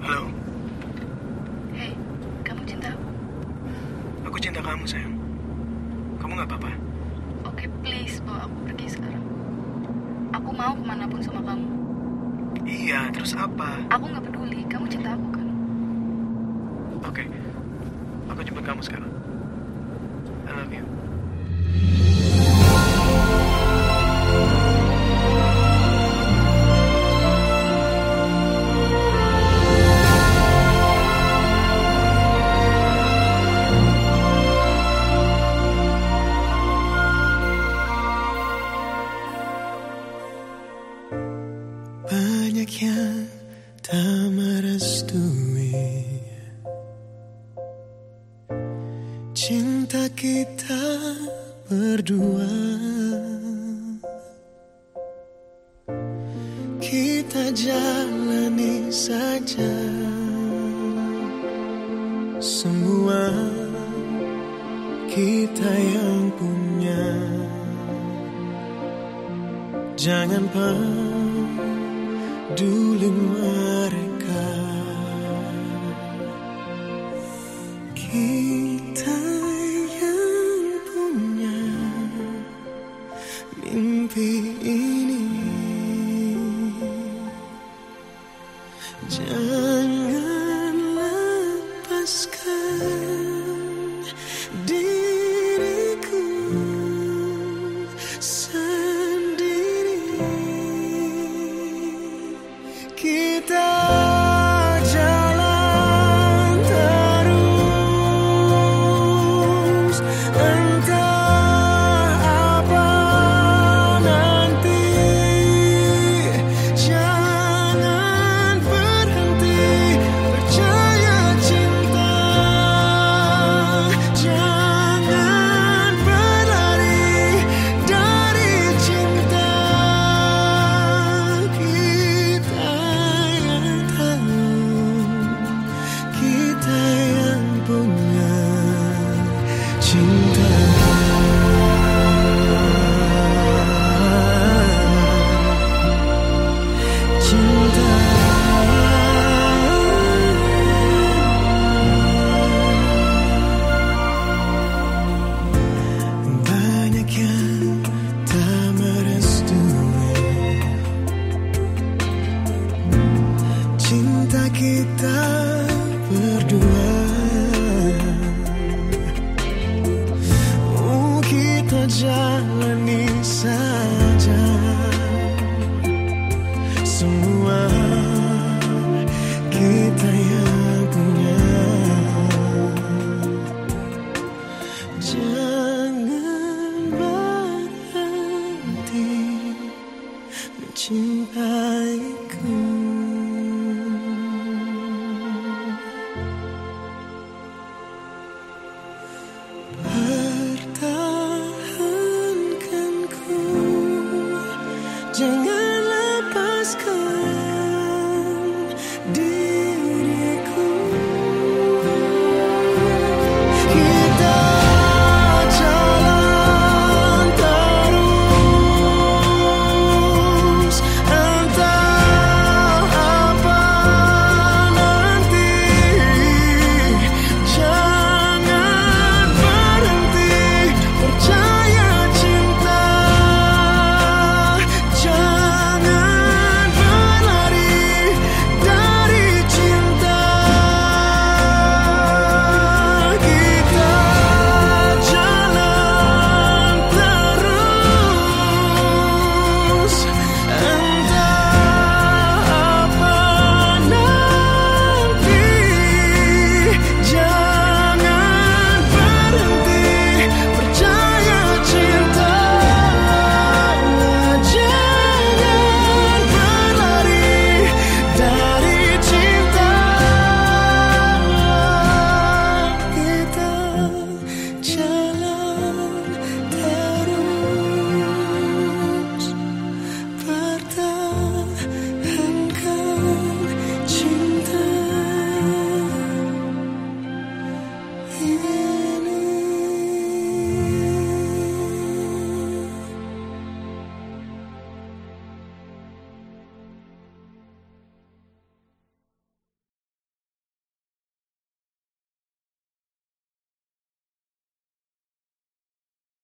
Halo, Hei, kamu cinta aku? aku cinta kamu sayang. Kamu gak apa-apa? Oke, please bawa aku pergi sekarang. Aku mau kemanapun sama kamu. Iya, terus apa? Aku gak peduli, kamu cinta aku kan? Oke, aku jemput kamu sekarang. I love you. Banyak yang tak merestui cinta kita berdua. Kita jalani saja semua kita yang punya. Jangan peduli mereka. Kita yang punya mimpi ini. Jangan lepaskan diriku sendiri. Kita jalan terus, entah apa nanti. Jangan berhenti percaya cinta. Jangan berlari dari cinta. Kita yang tahu, kita yang punya cinta. Cinta. Banyak yang tak merestui cinta kita berdua. Kita jalani saja semua kita